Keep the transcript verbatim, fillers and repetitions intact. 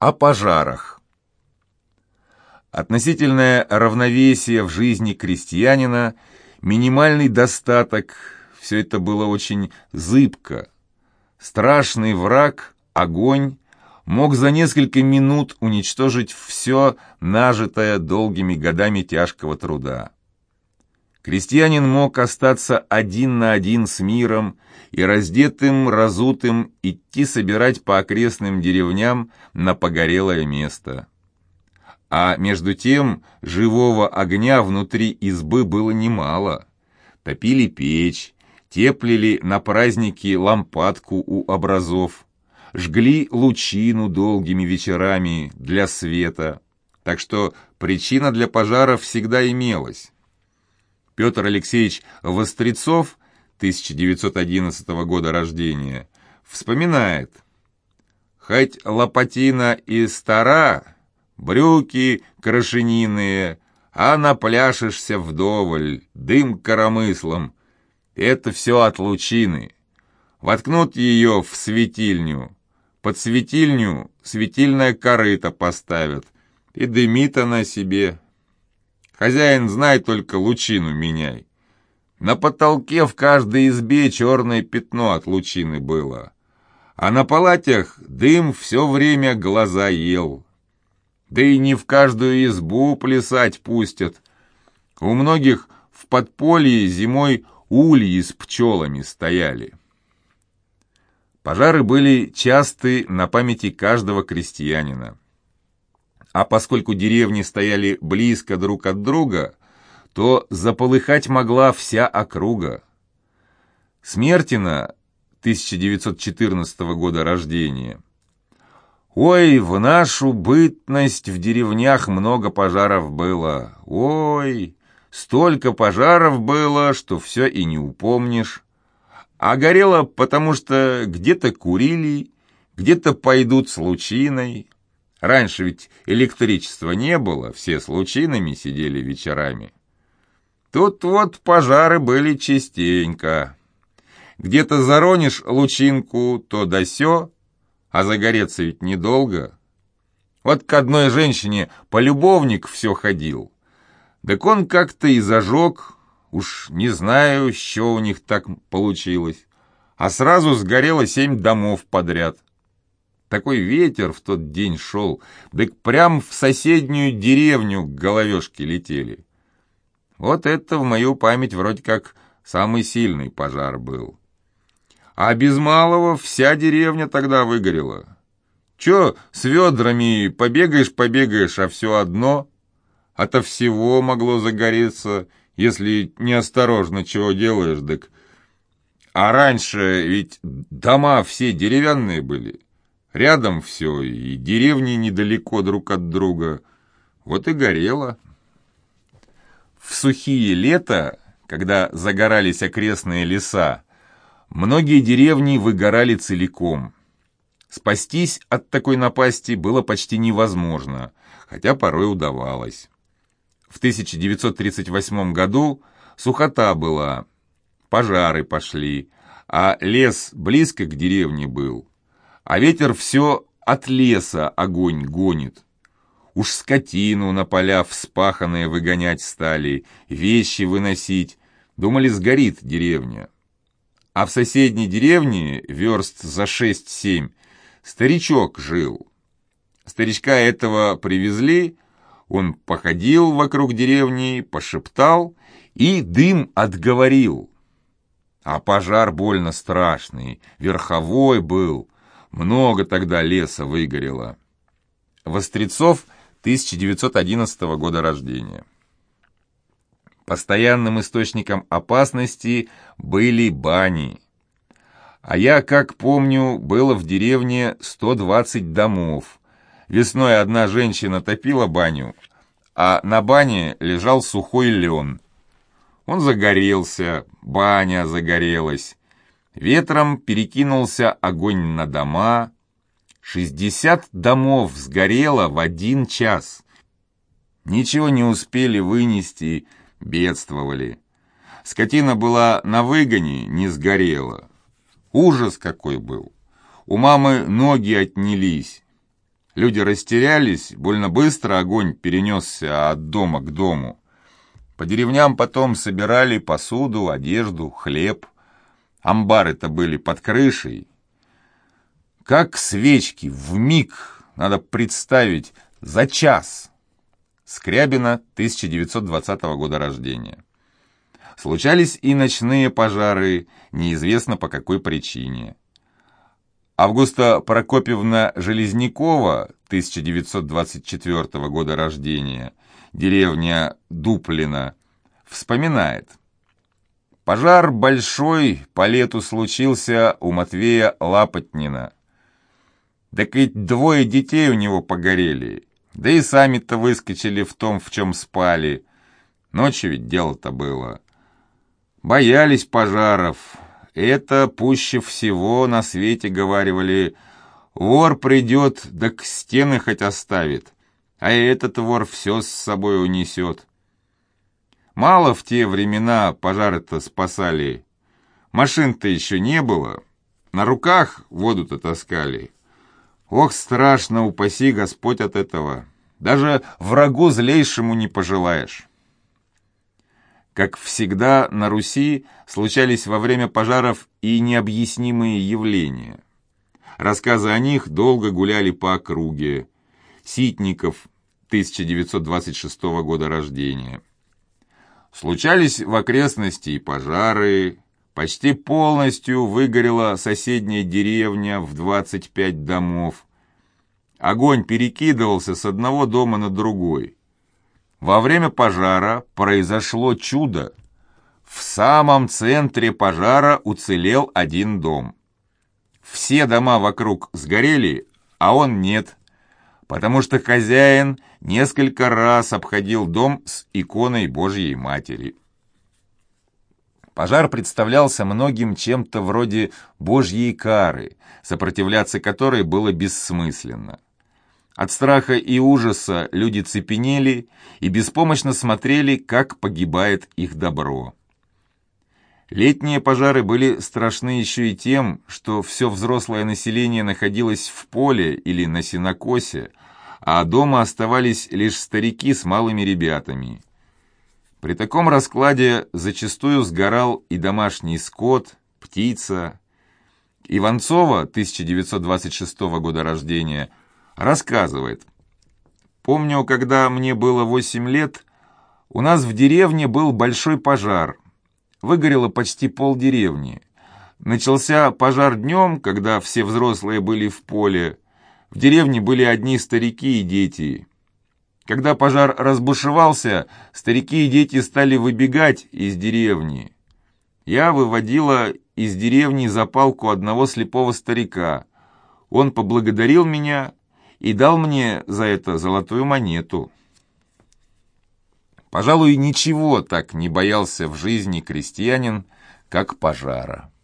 О пожарах. Относительное равновесие в жизни крестьянина, минимальный достаток – все это было очень зыбко. Страшный враг, огонь, мог за несколько минут уничтожить все нажитое долгими годами тяжкого труда. Крестьянин мог остаться один на один с миром и раздетым, разутым идти собирать по окрестным деревням на погорелое место. А между тем живого огня внутри избы было немало. Топили печь, теплили на праздники лампадку у образов, жгли лучину долгими вечерами для света, так что причина для пожаров всегда имелась. Петр Алексеевич Вострецов, тысяча девятьсот одиннадцатого года рождения, вспоминает: «Хоть лопатина и стара, брюки крашениные, а напляшешься вдоволь, дым коромыслом. Это все от лучины. Воткнут ее в светильню, под светильню светильное корыто поставят, и дымит она себе. Хозяин, знай, только лучину меняй. На потолке в каждой избе черное пятно от лучины было, а на палатях дым все время глаза ел. Да и не в каждую избу плясать пустят. У многих в подполье зимой ульи с пчелами стояли». Пожары были часты на памяти каждого крестьянина. А поскольку деревни стояли близко друг от друга, то заполыхать могла вся округа. Смертина, тысяча девятьсот четырнадцатого года рождения: «Ой, в нашу бытность в деревнях много пожаров было. Ой, столько пожаров было, что все и не упомнишь. А горело, потому что где-то курили, где-то пойдут с лучиной. Раньше ведь электричества не было, все с лучинами сидели вечерами. Тут вот пожары были частенько. Где-то заронишь лучинку, то да сё, а загореться ведь недолго. Вот к одной женщине полюбовник все ходил. Так он как-то и зажег, уж не знаю, что у них так получилось, а сразу сгорело семь домов подряд. Такой ветер в тот день шел, так прям в соседнюю деревню головешки летели. Вот это в мою память вроде как самый сильный пожар был. А без малого вся деревня тогда выгорела. Че с ведрами побегаешь-побегаешь, а все одно? Ото всего могло загореться, если неосторожно чего делаешь, так... А раньше ведь дома все деревянные были. Рядом все, и деревни недалеко друг от друга. Вот и горело. В сухие лета, когда загорались окрестные леса, многие деревни выгорали целиком. Спастись от такой напасти было почти невозможно, хотя порой удавалось. В тысяча девятьсот тридцать восьмом году сухота была, пожары пошли, а лес близко к деревне был. А ветер все от леса огонь гонит. Уж скотину на поля вспаханные выгонять стали, вещи выносить. Думали, сгорит деревня. А в соседней деревне, верст за шесть-семь, старичок жил. Старичка этого привезли, он походил вокруг деревни, пошептал, и дым отговорил. А пожар больно страшный, верховой был. Много тогда леса выгорело». Вострецов, тысяча девятьсот одиннадцатого года рождения. Постоянным источником опасности были бани. А я, как помню, было в деревне сто двадцать домов. Весной одна женщина топила баню, а на бане лежал сухой лен. Он загорелся, баня загорелась. Ветром перекинулся огонь на дома. Шестьдесят домов сгорело в один час. Ничего не успели вынести, бедствовали. Скотина была на выгоне, не сгорела. Ужас какой был. У мамы ноги отнялись. Люди растерялись, больно быстро огонь перенесся от дома к дому. По деревням потом собирали посуду, одежду, хлеб. Амбары-то были под крышей. Как свечки, вмиг, надо представить, за час. Скрябина, тысяча девятьсот двадцатого года рождения. Случались и ночные пожары, неизвестно по какой причине. Августа Прокопьевна Железнякова, тысяча девятьсот двадцать четвёртого года рождения, деревня Дуплино, вспоминает. Пожар большой по лету случился у Матвея Лапотнина. Так ведь двое детей у него погорели, да и сами-то выскочили в том, в чем спали. Ночью ведь дело-то было. Боялись пожаров. Это пуще всего на свете, говаривали. Вор придет, да к стены хоть оставит, а этот вор все с собой унесет. Мало в те времена пожары-то спасали. Машин-то еще не было. На руках воду-то таскали. Ох, страшно, упаси Господь от этого. Даже врагу злейшему не пожелаешь. Как всегда, на Руси случались во время пожаров и необъяснимые явления. Рассказы о них долго гуляли по округе. Ситников, тысяча девятьсот двадцать шестого года рождения. Случались в окрестности и пожары. Почти полностью выгорела соседняя деревня в двадцать пять домов. Огонь перекидывался с одного дома на другой. Во время пожара произошло чудо. В самом центре пожара уцелел один дом. Все дома вокруг сгорели, а он нет, потому что хозяин несколько раз обходил дом с иконой Божьей Матери. Пожар представлялся многим чем-то вроде Божьей кары, сопротивляться которой было бессмысленно. От страха и ужаса люди цепенели и беспомощно смотрели, как погибает их добро. Летние пожары были страшны еще и тем, что все взрослое население находилось в поле или на сенокосе, а дома оставались лишь старики с малыми ребятами. При таком раскладе зачастую сгорал и домашний скот, птица. Иванцова, тысяча девятьсот двадцать шестого года рождения, рассказывает. «Помню, когда мне было восемь лет, у нас в деревне был большой пожар. Выгорело почти полдеревни. Начался пожар днем, когда все взрослые были в поле. В деревне были одни старики и дети. Когда пожар разбушевался, старики и дети стали выбегать из деревни. Я выводила из деревни за палку одного слепого старика. Он поблагодарил меня и дал мне за это золотую монету». Пожалуй, ничего так не боялся в жизни крестьянин, как пожара.